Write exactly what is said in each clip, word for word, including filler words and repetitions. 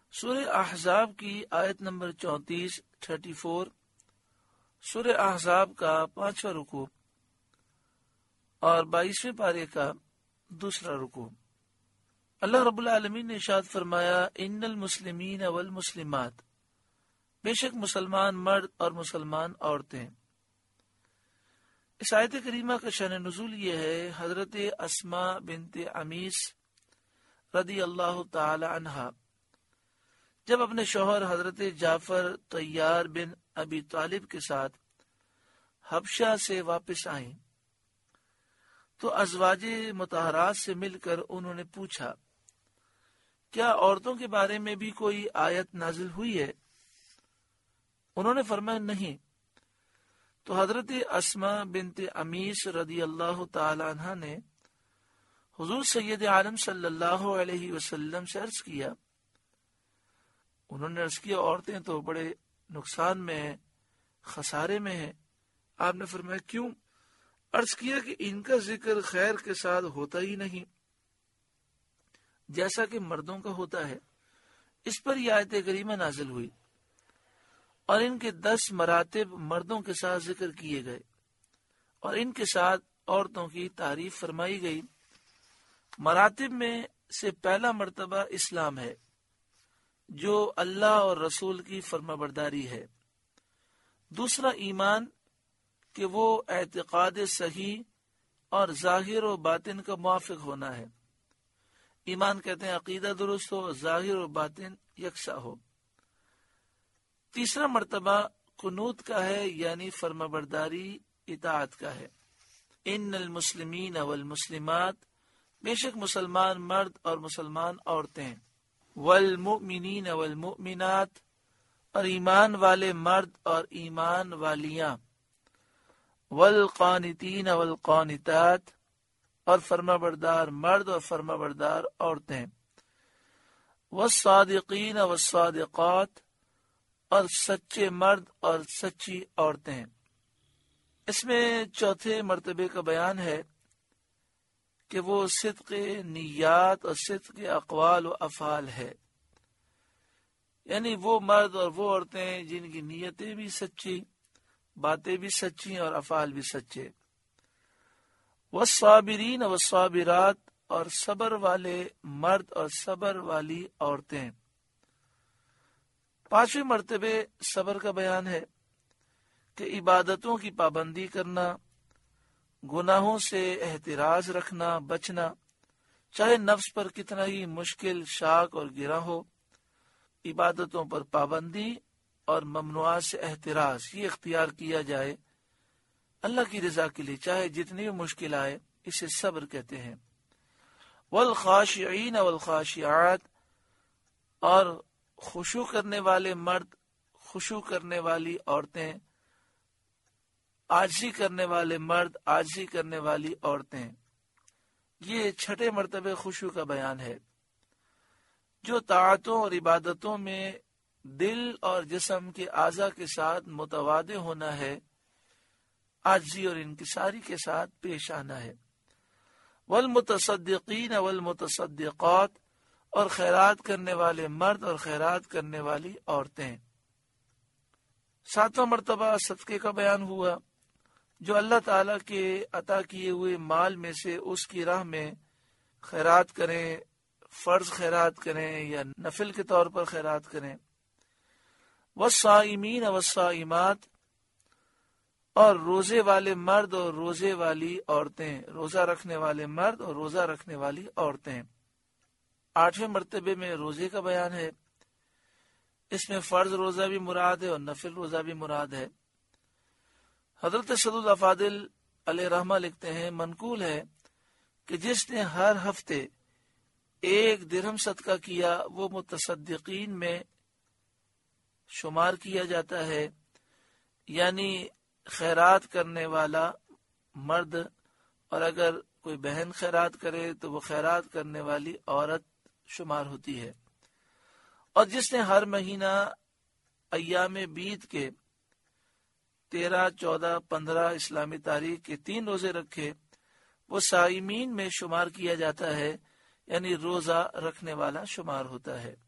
سورہ احزاب کی آیت نمبر چونتیس تھرٹی فور سورہ احزاب کا پانچواں رکوع اور بائیسویں پارے کا دوسرا رکوع۔ اللہ رب العالمین نے ارشاد فرمایا، ان المسلمین والمسلمات، بے شک مسلمان مرد اور مسلمان عورتیں۔ اس آیت کریمہ کا شان نزول یہ ہے، حضرت اسماء بنت عمیس رضی اللہ تعالی عنہا جب اپنے شوہر حضرت جعفر طیار بن ابی طالب کے ساتھ حبشہ سے واپس آئیں تو ازواج مطہرات سے مل کر انہوں نے پوچھا، کیا عورتوں کے بارے میں بھی کوئی آیت نازل ہوئی ہے؟ انہوں نے فرمایا نہیں۔ تو حضرت اسماء بنت عمیس رضی اللہ تعالی عنہ نے حضور سید عالم صلی اللہ علیہ وسلم سے عرض کیا، انہوں نے عرض کیا عورتیں تو بڑے نقصان میں ہیں، خسارے میں ہیں۔ آپ نے فرمایا کیوں؟ عرض کیا کہ ان کا ذکر خیر کے ساتھ ہوتا ہی نہیں جیسا کہ مردوں کا ہوتا ہے۔ اس پر یہ آیت کریمہ نازل ہوئی اور ان کے دس مراتب مردوں کے ساتھ ذکر کیے گئے اور ان کے ساتھ عورتوں کی تعریف فرمائی گئی۔ مراتب میں سے پہلا مرتبہ اسلام ہے، جو اللہ اور رسول کی فرما برداری ہے۔ دوسرا ایمان، کہ وہ اعتقاد صحیح اور ظاہر و باطن کا موافق ہونا ہے۔ ایمان کہتے ہیں عقیدہ درست ہو، ظاہر و باطن یکساں ہو۔ تیسرا مرتبہ قنوت کا ہے، یعنی فرما برداری اطاعت کا ہے۔ ان المسلمین والمسلمات، بے شک مسلمان مرد اور مسلمان عورتیں، والمؤمنین والمؤمنات، اور ایمان والے مرد اور ایمان والیاں، والقانتین والقانتات، اور فرما بردار مرد اور فرما بردار عورتیں، والصادقین والصادقات، اور سچے مرد اور سچی عورتیں۔ اس میں چوتھے مرتبے کا بیان ہے کہ وہ صدق نیات اور صدق اقوال و افعال ہے، یعنی وہ مرد اور وہ عورتیں جن کی نیتیں بھی سچی، باتیں بھی سچی اور افعال بھی سچے۔ والصابرین والصابرات، اور صبر والے مرد اور صبر والی عورتیں۔ پانچویں مرتبے صبر کا بیان ہے کہ عبادتوں کی پابندی کرنا، گناہوں سے احتراز رکھنا، بچنا، چاہے نفس پر کتنا ہی مشکل شاق اور گرا ہو۔ عبادتوں پر پابندی اور ممنوعات سے احتراز یہ اختیار کیا جائے اللہ کی رضا کے لیے، چاہے جتنی بھی مشکل آئے، اسے صبر کہتے ہیں۔ والخاشعین والخاشعات، اور خشوع کرنے والے مرد، خشوع کرنے والی عورتیں، عاجزی کرنے والے مرد، عاجزی کرنے والی عورتیں۔ یہ چھٹے مرتبے خشوع کا بیان ہے، جو طاعتوں اور عبادتوں میں دل اور جسم کے اعضاء کے ساتھ متوادے ہونا ہے، عاجزی اور انکساری کے ساتھ پیش آنا ہے۔ والمتصدقین والمتصدقات، اور خیرات کرنے والے مرد اور خیرات کرنے والی عورتیں۔ ساتواں مرتبہ صدقے کا بیان ہوا، جو اللہ تعالیٰ کے عطا کیے ہوئے مال میں سے اس کی راہ میں خیرات کریں، فرض خیرات کریں یا نفل کے طور پر خیرات کریں۔ والصائمین والصائمات، اور روزے والے مرد اور روزے والی عورتیں، روزہ رکھنے والے مرد اور روزہ رکھنے والی عورتیں۔ آٹھویں مرتبے میں روزے کا بیان ہے، اس میں فرض روزہ بھی مراد ہے اور نفل روزہ بھی مراد ہے۔ حضرت سید الافاضل علیہ رحمہ لکھتے ہیں، منقول ہے کہ جس نے ہر ہفتے ایک درہم صدقہ کیا وہ متصدقین میں شمار کیا جاتا ہے، یعنی خیرات کرنے والا مرد، اور اگر کوئی بہن خیرات کرے تو وہ خیرات کرنے والی عورت شمار ہوتی ہے۔ اور جس نے ہر مہینہ ایام بیت کے تیرہ، چودہ، پندرہ اسلامی تاریخ کے تین روزے رکھے وہ صائمین میں شمار کیا جاتا ہے، یعنی روزہ رکھنے والا شمار ہوتا ہے۔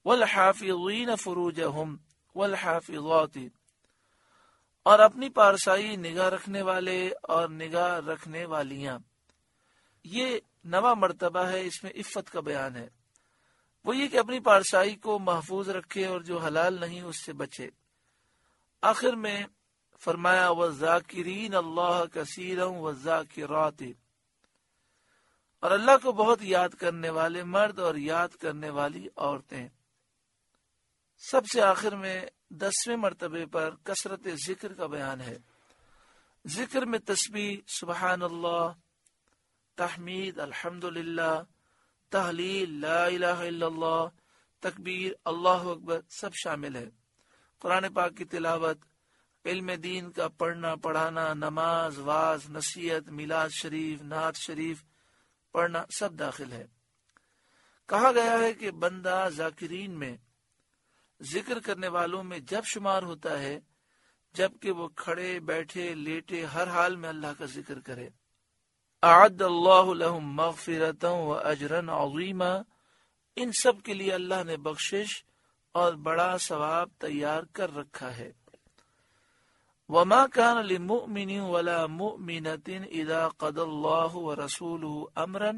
والحافظین فروجہم والحافظات، اور اپنی پارسائی نگاہ رکھنے والے اور نگاہ رکھنے والیاں. یہ نواں مرتبہ ہے، اس میں عفت کا بیان ہے. وہ یہ کہ اپنی پارسائی کو محفوظ رکھے اور جو حلال نہیں اس سے بچے. آخر میں فرمایا وَالذَّاكِرِينَ اللَّهَ كَثِيرًا وَالذَّاكِرَاتِ، اور اللہ کو بہت یاد کرنے والے مرد اور یاد کرنے والی عورتیں. سب سے آخر میں دسویں مرتبے پر کثرت ذکر کا بیان ہے. ذکر میں تسبیح، سبحان اللہ، تحمید، الحمدللہ، تحلیل، لا الہ الا اللہ، تکبیر، اللہ اکبر سب شامل ہے. قرآن پاک کی تلاوت، علم دین کا پڑھنا پڑھانا، نماز، واز، نصیحت، میلاد شریف، نعت شریف پڑھنا سب داخل ہے. کہا گیا ہے کہ بندہ ذاکرین میں، ذکر کرنے والوں میں جب شمار ہوتا ہے جبکہ وہ کھڑے بیٹھے لیٹے ہر حال میں اللہ کا ذکر کرے. اعد اللہ لہم مغفرۃ و اجرا عظیما، ان سب کے لیے اللہ نے بخشش اور بڑا ثواب تیار کر رکھا ہے. وما كان لمؤمن ولا مؤمنة اذا قضى الله ورسوله امرا،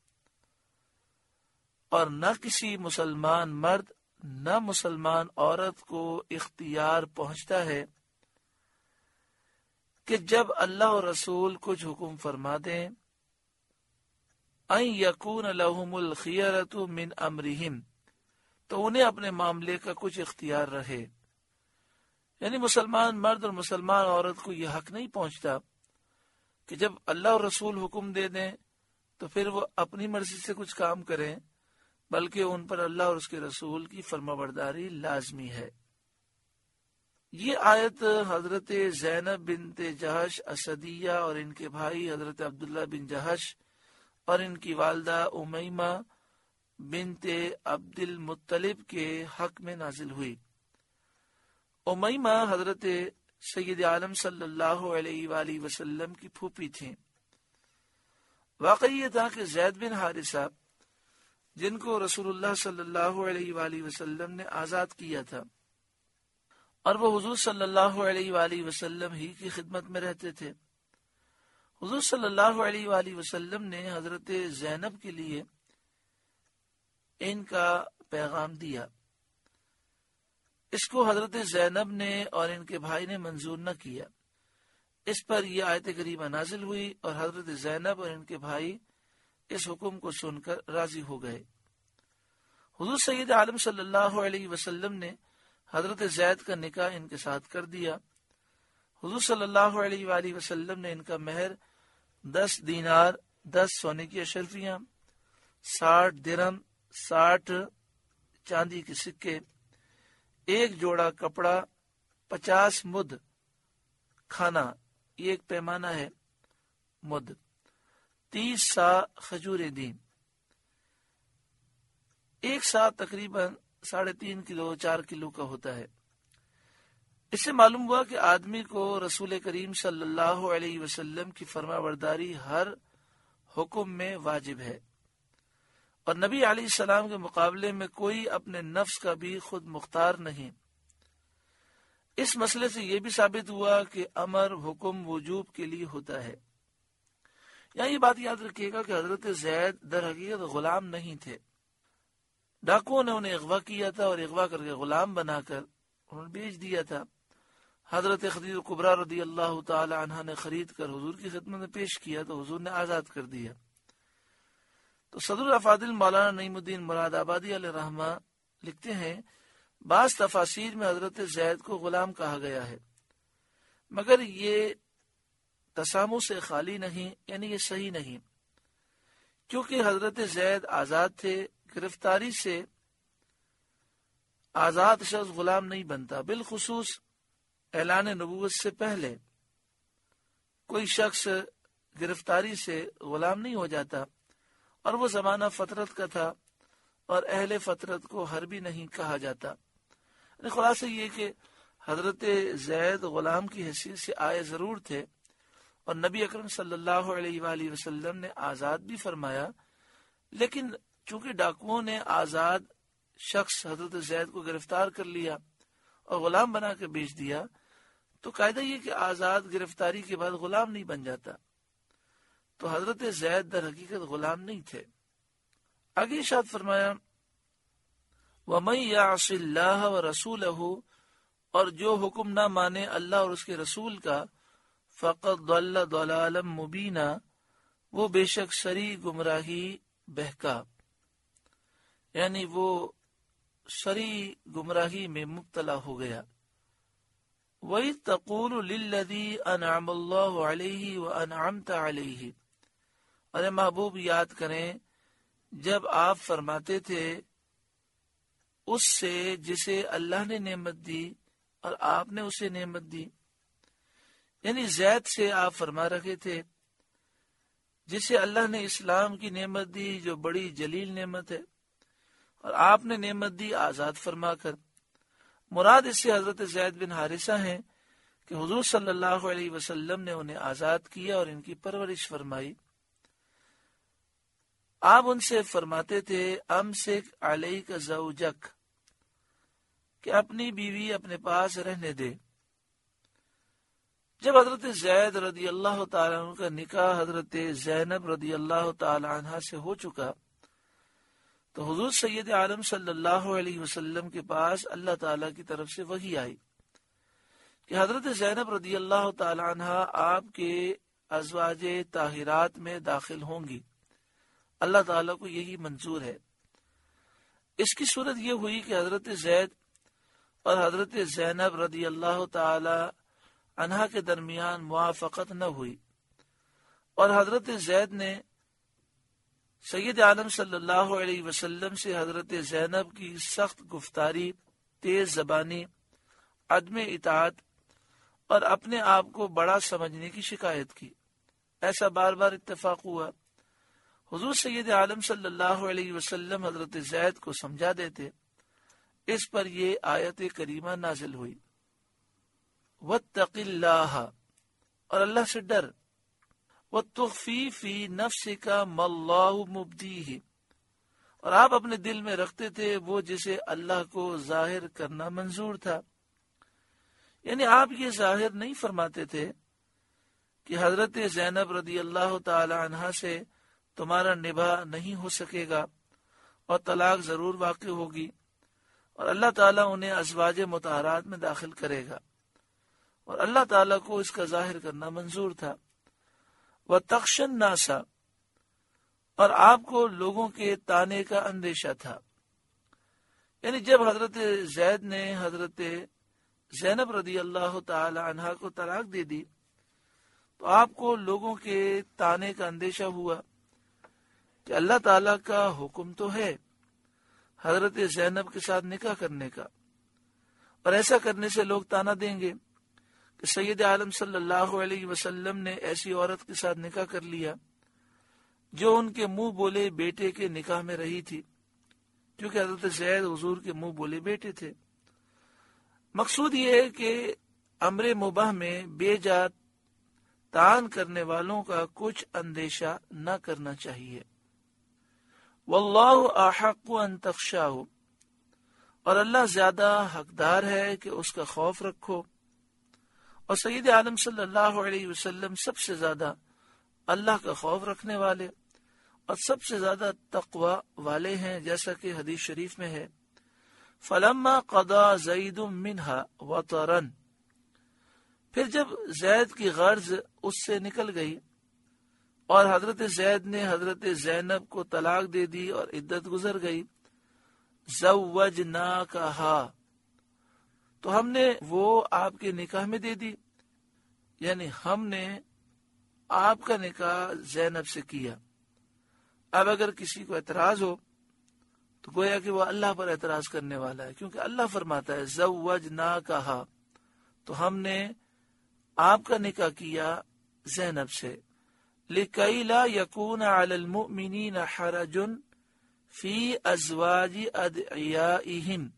اور نہ کسی مسلمان مرد نہ مسلمان عورت کو اختیار پہنچتا ہے کہ جب اللہ اور رسول کچھ حکم فرما دیں، ان یکون لہم الخیرۃ من امرہم، تو انہیں اپنے معاملے کا کچھ اختیار رہے. یعنی مسلمان مرد اور مسلمان عورت کو یہ حق نہیں پہنچتا کہ جب اللہ اور رسول حکم دے دیں تو پھر وہ اپنی مرضی سے کچھ کام کریں، بلکہ ان پر اللہ اور اس کے رسول کی فرمانبرداری لازمی ہے. یہ آیت حضرت زینب بنت جہش اسدیہ اور ان کے بھائی حضرت عبداللہ بن جہش اور ان کی والدہ امیمہ بنت عبد المطلب کے حق میں نازل ہوئی. امیمہ حضرت سید عالم صلی اللہ علیہ وآلہ وسلم کی پھوپھی تھیں. واقعی یہ تھا کہ زید بن حارثہ، جن کو رسول اللہ صلی اللہ علیہ وآلہ وسلم نے آزاد کیا تھا اور وہ حضور صلی اللہ علیہ وآلہ وسلم ہی کی خدمت میں رہتے تھے، حضور صلی اللہ علیہ وآلہ وسلم نے حضرت زینب کے لیے ان کا پیغام دیا. اس کو حضرت زینب نے اور ان کے بھائی نے منظور نہ کیا. اس پر یہ آیت کریمہ نازل ہوئی اور حضرت زینب اور ان کے بھائی اس حکم کو سن کر راضی ہو گئے. حضور سید عالم صلی اللہ علیہ وسلم نے حضرت زید کا نکاح ان کے ساتھ کر دیا. حضور صلی اللہ علیہ وآلہ وسلم نے ان کا مہر دس دینار، دس سونے کی اشرفیاں، ساٹھ درہم، ساٹھ چاندی کے سکے، ایک جوڑا کپڑا، پچاس مد کھانا، یہ ایک پیمانہ ہے مد، تیس سا کھجوریں دیں. ایک سا تقریباً ساڑھے تین کلو چار کلو کا ہوتا ہے. اس سے معلوم ہوا کہ آدمی کو رسول کریم صلی اللہ علیہ وسلم کی فرما برداری ہر حکم میں واجب ہے، اور نبی علیہ السلام کے مقابلے میں کوئی اپنے نفس کا بھی خود مختار نہیں. اس مسئلے سے یہ بھی ثابت ہوا کہ امر حکم وجوب کے لیے ہوتا ہے. یہاں یہ بات یاد رکھیے گا کہ حضرت زید در حقیقت غلام نہیں تھے. ڈاکوؤں نے انہیں اغوا کیا تھا اور اغوا کر کے غلام بنا کر انہوں نے بیچ دیا تھا. حضرت خدیجہ کبریٰ رضی اللہ تعالی عنہ نے خرید کر حضور کی خدمت میں پیش کیا تو حضور نے آزاد کر دیا. تو صدر الافاضل مولانا نعیم الدین مراد آبادی علیہ رحمہ لکھتے ہیں بعض تفاسیر میں حضرت زید کو غلام کہا گیا ہے، مگر یہ تسامح سے خالی نہیں، یعنی یہ صحیح نہیں، کیونکہ حضرت زید آزاد تھے. گرفتاری سے آزاد شخص غلام نہیں بنتا. بالخصوص اعلان نبوت سے پہلے کوئی شخص گرفتاری سے غلام نہیں ہو جاتا، اور وہ زمانہ فطرت کا تھا اور اہل فطرت کو حربی نہیں کہا جاتا. خلاصہ یہ کہ حضرت زید غلام کی حیثیت سے آئے ضرور تھے، اور نبی اکرم صلی اللہ علیہ وآلہ وسلم نے آزاد بھی فرمایا، لیکن چونکہ ڈاکوؤں نے آزاد شخص حضرت زید کو گرفتار کر لیا اور غلام بنا کے بیچ دیا تو قاعدہ یہ کہ آزاد گرفتاری کے بعد غلام نہیں بن جاتا، تو حضرت زید در حقیقت غلام نہیں تھے۔ آگے ارشاد فرمایا وَمَن يَعْصِ اللَّهَ وَرَسُولَهُ، اور جو حکم نہ مانے اللہ اور اس کے رسول کا، فَقَدْ ضَلَّ ضَلَالًا مُبِينًا، وہ بے شک سری گمراہی بہکا، یعنی وہ سری گمراہی میں مبتلا ہو گیا۔ وَإِذْ تَقُولُ لِلَّذِي أَنْعَمَ اللَّهُ عَلَيْهِ وَأَنْعَمْتَ عَلَيْهِ، اور محبوب یاد کریں جب آپ فرماتے تھے اس سے جسے اللہ نے نعمت دی اور آپ نے اسے نعمت دی، یعنی زید سے آپ فرما رکھے تھے جسے اللہ نے اسلام کی نعمت دی جو بڑی جلیل نعمت ہے، اور آپ نے نعمت دی آزاد فرما کر۔ مراد اس سے حضرت زید بن حارثہ ہیں کہ حضور صلی اللہ علیہ وسلم نے انہیں آزاد کیا اور ان کی پرورش فرمائی۔ آپ ان سے فرماتے تھے امسک علیک زوجک، کہ اپنی بیوی اپنے پاس رہنے دے۔ جب حضرت زید رضی اللہ تعالیٰ عنہ کا نکاح حضرت زینب رضی اللہ تعالیٰ عنہ سے ہو چکا تو حضور سید عالم صلی اللہ علیہ وسلم کے پاس اللہ تعالیٰ کی طرف سے وحی آئی کہ حضرت زینب رضی اللہ تعالیٰ عنہ آپ کے ازواج طاہرات میں داخل ہوں گی، اللہ تعالیٰ کو یہی منظور ہے۔ اس کی صورت یہ ہوئی کہ حضرت زید اور حضرت زینب رضی اللہ تعالی عنہ کے درمیان موافقت نہ ہوئی، اور حضرت زید نے سید عالم صلی اللہ علیہ وسلم سے حضرت زینب کی سخت گفتاری، تیز زبانی، عدم اطاعت اور اپنے آپ کو بڑا سمجھنے کی شکایت کی۔ ایسا بار بار اتفاق ہوا۔ حضور سید عالم صلی اللہ علیہ وسلم حضرت زید کو سمجھا دیتے، اس پر یہ آیت کریمہ نازل ہوئی وَاتَّقِ اللَّهَ، اور اللہ سے ڈر، وَتُخْفِي فِي نَفْسِكَ مَا اللَّهُ مُبْدِيهِ، اور آپ اپنے دل میں رکھتے تھے وہ جسے اللہ کو ظاہر کرنا منظور تھا۔ یعنی آپ یہ ظاہر نہیں فرماتے تھے کہ حضرت زینب رضی اللہ تعالی عنہ سے تمہارا نباہ نہیں ہو سکے گا اور طلاق ضرور واقع ہوگی، اور اللہ تعالیٰ انہیں ازواج مطہرات میں داخل کرے گا، اور اللہ تعالیٰ کو اس کا ظاہر کرنا منظور تھا۔ وَتَخْشَى النَّاسَ، اور آپ کو لوگوں کے تانے کا اندیشہ تھا۔ یعنی جب حضرت زید نے حضرت زینب رضی اللہ تعالی عنہ کو طلاق دے دی تو آپ کو لوگوں کے تانے کا اندیشہ ہوا کہ اللہ تعالیٰ کا حکم تو ہے حضرت زینب کے ساتھ نکاح کرنے کا، اور ایسا کرنے سے لوگ تانا دیں گے کہ سید عالم صلی اللہ علیہ وسلم نے ایسی عورت کے ساتھ نکاح کر لیا جو ان کے منہ بولے بیٹے کے نکاح میں رہی تھی، کیونکہ حضرت زید حضور کے منہ بولے بیٹے تھے۔ مقصود یہ ہے کہ امر مباح میں بے جا تان کرنے والوں کا کچھ اندیشہ نہ کرنا چاہیے۔ واللہ احق ان تخشاہ، اور اللہ زیادہ حقدار ہے کہ اس کا خوف رکھو، اور سید عالم صلی اللہ علیہ وسلم سب سے زیادہ اللہ کا خوف رکھنے والے اور سب سے زیادہ تقوی والے ہیں، جیسا کہ حدیث شریف میں ہے فلما قضا زید منہا وطرن، پھر جب زید کی غرض اس سے نکل گئی اور حضرت زید نے حضرت زینب کو طلاق دے دی اور عدت گزر گئی، زوجناکہا، تو ہم نے وہ آپ کے نکاح میں دے دی، یعنی ہم نے آپ کا نکاح زینب سے کیا۔ اب اگر کسی کو اعتراض ہو تو گویا کہ وہ اللہ پر اعتراض کرنے والا ہے، کیونکہ اللہ فرماتا ہے زوجناکہا، تو ہم نے آپ کا نکاح کیا زینب سے، لِكَيْ لَا يَكُونَ عَلَى الْمُؤْمِنِينَ حَرَجٌ فِي أَزْوَاجِ أَدْعِيَائِهِمْ،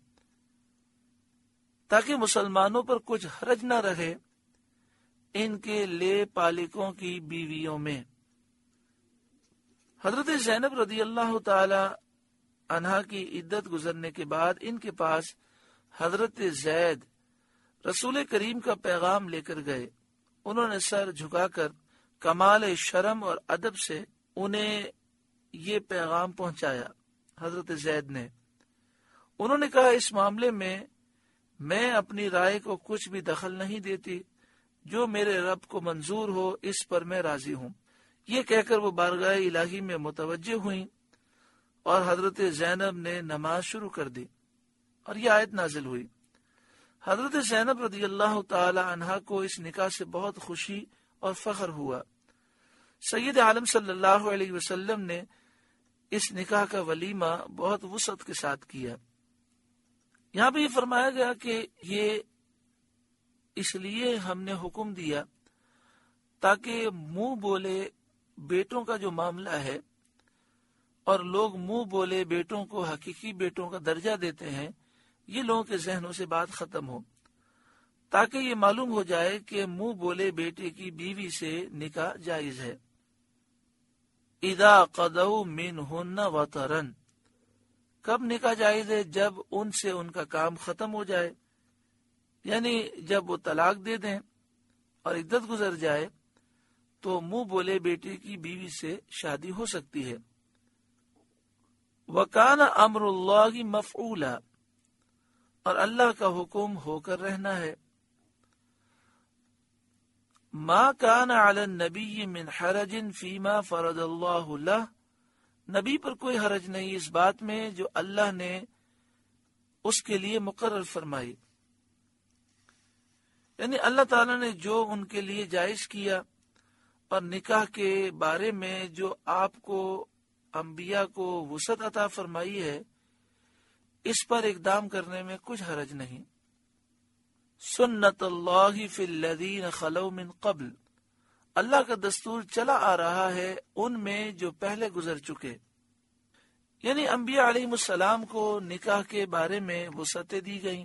تاکہ مسلمانوں پر کچھ حرج نہ رہے ان کے لے پالکوں کی بیویوں میں۔ حضرت زینب رضی اللہ تعالی عنہا کی عدت گزرنے کے بعد ان کے پاس حضرت زید رسول کریم کا پیغام لے کر گئے. انہوں نے سر جھکا کر کمال شرم اور ادب سے انہیں یہ پیغام پہنچایا. حضرت زید نے انہوں نے کہا اس معاملے میں میں اپنی رائے کو کچھ بھی دخل نہیں دیتی، جو میرے رب کو منظور ہو اس پر میں راضی ہوں. یہ کہہ کر وہ بارگاہ الہی میں متوجہ ہوئیں اور حضرت زینب نے نماز شروع کر دی اور یہ آیت نازل ہوئی. حضرت زینب رضی اللہ تعالی عنہا کو اس نکاح سے بہت خوشی اور فخر ہوا. سید عالم صلی اللہ علیہ وسلم نے اس نکاح کا ولیمہ بہت وسعت کے ساتھ کیا. یہاں پہ یہ فرمایا گیا کہ یہ اس لیے ہم نے حکم دیا تاکہ منہ بولے بیٹوں کا جو معاملہ ہے اور لوگ منہ بولے بیٹوں کو حقیقی بیٹوں کا درجہ دیتے ہیں، یہ لوگوں کے ذہنوں سے بات ختم ہو، تاکہ یہ معلوم ہو جائے کہ منہ بولے بیٹے کی بیوی سے نکاح جائز ہے. اذا قضوا منہن وطرن، کب نکاح جائز ہے؟ جب ان سے ان کا کام ختم ہو جائے، یعنی جب وہ طلاق دے دیں اور عدت گزر جائے تو منہ بولے بیٹے کی بیوی سے شادی ہو سکتی ہے. وَكَانَ أَمْرُ اللَّهِ مَفْعُولًا، اور اللہ کا حکم ہو کر رہنا ہے. مَا كَانَ عَلَى النَّبِيِّ مِنْ حَرَجٍ فِي مَا فَرَضَ اللَّهُ لَهُ، نبی پر کوئی حرج نہیں اس بات میں جو اللہ نے اس کے لیے مقرر فرمائی. یعنی اللہ تعالیٰ نے جو ان کے لیے جائز کیا اور نکاح کے بارے میں جو آپ کو انبیاء کو وسعت عطا فرمائی ہے، اس پر اقدام کرنے میں کچھ حرج نہیں. سنت اللہ فی الذین خلو من قبل، اللہ کا دستور چلا آ رہا ہے ان میں جو پہلے گزر چکے. یعنی انبیاء علیہ السلام کو نکاح کے بارے میں وسعتیں دی گئیں،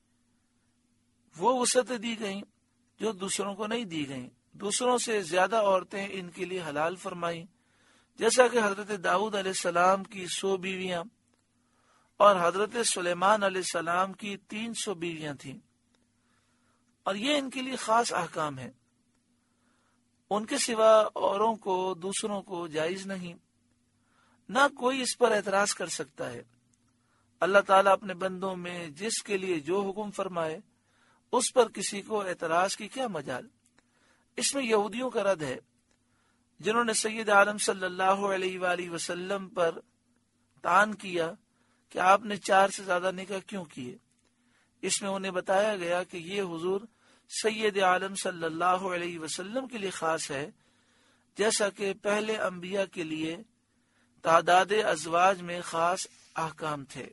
وہ وسعتیں دی گئیں جو دوسروں کو نہیں دی گئیں. دوسروں سے زیادہ عورتیں ان کے لیے حلال فرمائیں، جیسا کہ حضرت داؤد علیہ السلام کی سو بیویاں اور حضرت سلیمان علیہ السلام کی تین سو بیویاں تھیں، اور یہ ان کے لیے خاص احکام ہیں. ان کے سوا اوروں کو دوسروں کو جائز نہیں، نہ کوئی اس پر اعتراض کر سکتا ہے. اللہ تعالیٰ اپنے بندوں میں جس کے لیے جو حکم فرمائے اس پر کسی کو اعتراض کی کیا مجال. اس میں یہودیوں کا رد ہے جنہوں نے سید عالم صلی اللہ علیہ وآلہ وسلم پر طعن کیا کہ آپ نے چار سے زیادہ نکاح کیوں کیے. اس میں انہیں بتایا گیا کہ یہ حضور سید عالم صلی اللہ علیہ وسلم کے لیے خاص ہے، جیسا کہ پہلے انبیاء کے لیے تعداد ازواج میں خاص احکام تھے.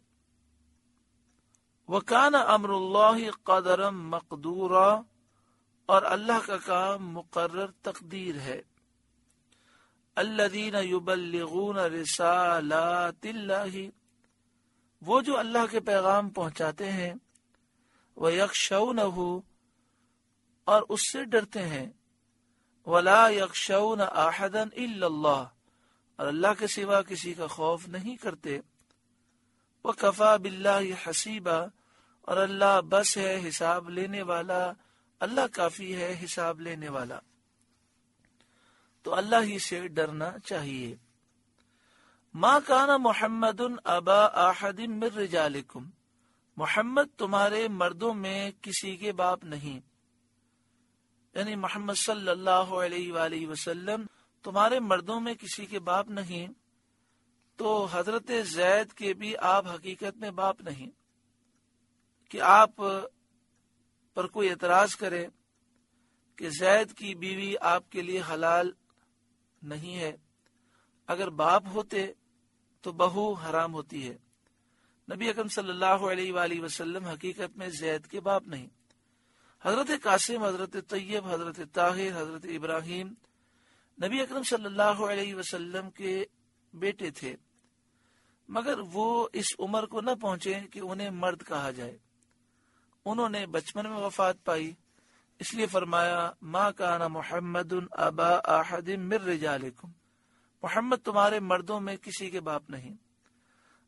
وَكَانَ أَمْرُ اللَّهِ قَدَرًا مَقْدُورًا، اور اللہ کا کام مقرر تقدیر ہے. الَّذِينَ يُبَلِّغُونَ رِسَالَاتِ اللَّهِ، وہ جو اللہ کے پیغام پہنچاتے ہیں. وَيَخْشَوْنَهُ، اور اس سے ڈرتے ہیں. وَلَا يَخْشَوْنَ أَحَدًا إِلَّا اللَّهِ، اور اللہ کے سوا کسی کا خوف نہیں کرتے. وَكَفَى بِاللَّهِ حَسِيبًا، اور اللہ بس ہے حساب لینے والا، اللہ کافی ہے حساب لینے والا. تو اللہ ہی سے ڈرنا چاہیے. ما کان محمد ابا احد من رجالکم، محمد تمہارے مردوں میں کسی کے باپ نہیں. یعنی محمد صلی اللہ علیہ وآلہ وسلم تمہارے مردوں میں کسی کے باپ نہیں. تو حضرت زید کے بھی آپ حقیقت میں باپ نہیں کہ آپ پر کوئی اعتراض کرے کہ زید کی بیوی آپ کے لیے حلال نہیں ہے. اگر باپ ہوتے تو بہو حرام ہوتی ہے. نبی اکرم صلی اللہ علیہ وآلہ وسلم حقیقت میں زید کے باپ نہیں. حضرت قاسم، حضرت طیب، حضرت طاہر، حضرت ابراہیم نبی اکرم صلی اللہ علیہ وسلم کے بیٹے تھے، مگر وہ اس عمر کو نہ پہنچے کہ انہیں مرد کہا جائے. انہوں نے بچپن میں وفات پائی، اس لیے فرمایا ما کان محمد ابا احد من رجالکم، محمد تمہارے مردوں میں کسی کے باپ نہیں.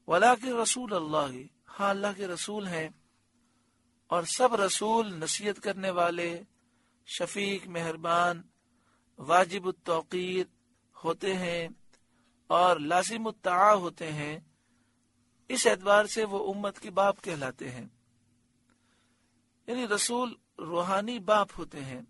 वलाकिन रसूल अल्लाह, हाँ अल्लाह के रसूल हैं, और सब रसूल नसीहत करने वाले, शफीक, मेहरबान, वाजिब तौकीर होते हैं और लाजिम ताआ होते हैं। इस एतबार से वो उम्मत के बाप कहलाते हैं, यानी रसूल रूहानी बाप होते हैं।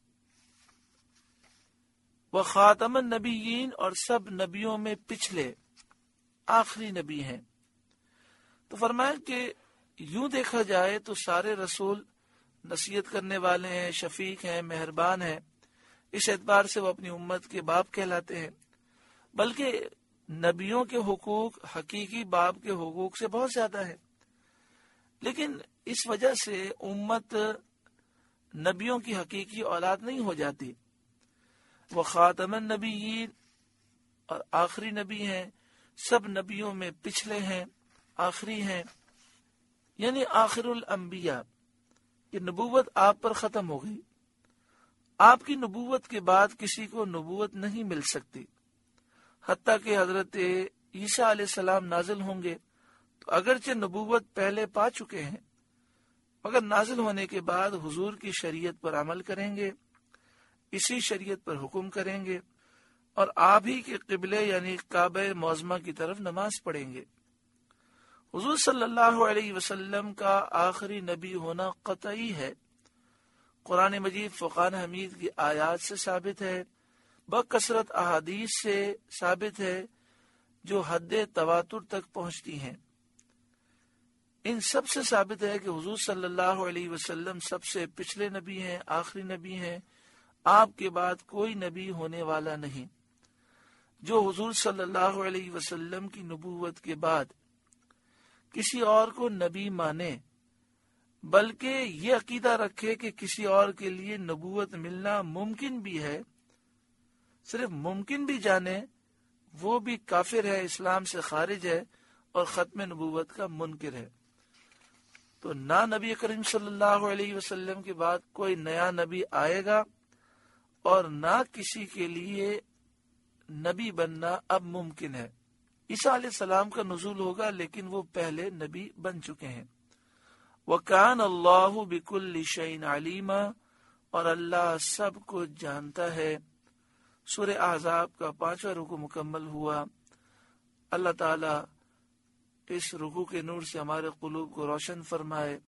वह खातमन नबीयीन, और सब नबियों में पिछले आखिरी नबी हैं। तो फरमाया कि यूं देखा जाए तो सारे रसूल नसीहत करने वाले हैं, शफीक हैं, मेहरबान हैं। इस एतबार से वो अपनी उम्मत के बाप कहलाते हैं। बल्कि नबियों के हुकूक हकीकी बाप के हुकूक से बहुत ज्यादा है, लेकिन इस वजह से उम्मत नबियों की हकीकी औलाद नहीं हो जाती। वो खातमन नबीयीन और आखिरी नबी हैं, सब नबियों में पिछले हैं, आखिरी हैं, यानी आखिरुल अंबिया। ये नबूवत आप पर खत्म हो गई। आपकी नबूवत के बाद किसी को नबूवत नहीं मिल सकती। हत्ता कि हजरत ईसा अलैहिस्सलाम नाजिल होंगे तो अगरचे नबूवत पहले पा चुके हैं, मगर नाजिल होने के बाद हुजूर की शरीयत पर अमल करेंगे, इसी शरीयत पर हुक्म करेंगे और आप ही के किबले यानी काबे मौज़मा की तरफ नमाज पढ़ेंगे। हुजूर सल्लल्लाहु अलैहि वसल्लम का आखिरी नबी होना कतई है। कुरान मजीद फुरकान हमीद की आयात से साबित है, बकसरत अहादीस से साबित है जो हद तवातुर तक पहुंचती हैं। इन सब से साबित है कि हुजूर सल्लल्लाहु अलैहि वसल्लम सबसे पिछले नबी हैं, आखिरी नबी हैं। आपके बाद कोई नबी होने वाला नहीं। जो हुजूर सल्लल्लाहु अलैहि वसल्लम की नबूवत के बाद किसी और को नबी माने, बल्कि ये अकीदा रखे कि किसी और के लिए नबूवत मिलना मुमकिन भी है, सिर्फ मुमकिन भी जाने, वो भी काफिर है, इस्लाम से खारिज है और खत्म नबूवत का मुनकिर है। तो ना नबी करीम सल्लल्लाहु अलैहि वसल्लम के बाद कोई नया नबी आएगा और ना किसी के लिए नबी बनना अब मुमकिन है। ईसा अलैहिस्सलाम का नुज़ूल होगा, लेकिन वो पहले नबी बन चुके हैं। वकान अल्लाहु बिकुल्लि शैइन अलीमा, और अल्लाह सब कुछ जानता है। सूरह अहज़ाब का पांचवा रुकू मुकम्मल हुआ। अल्लाह ताला इस रुकू के नूर से हमारे कुलूब को रोशन फरमाए।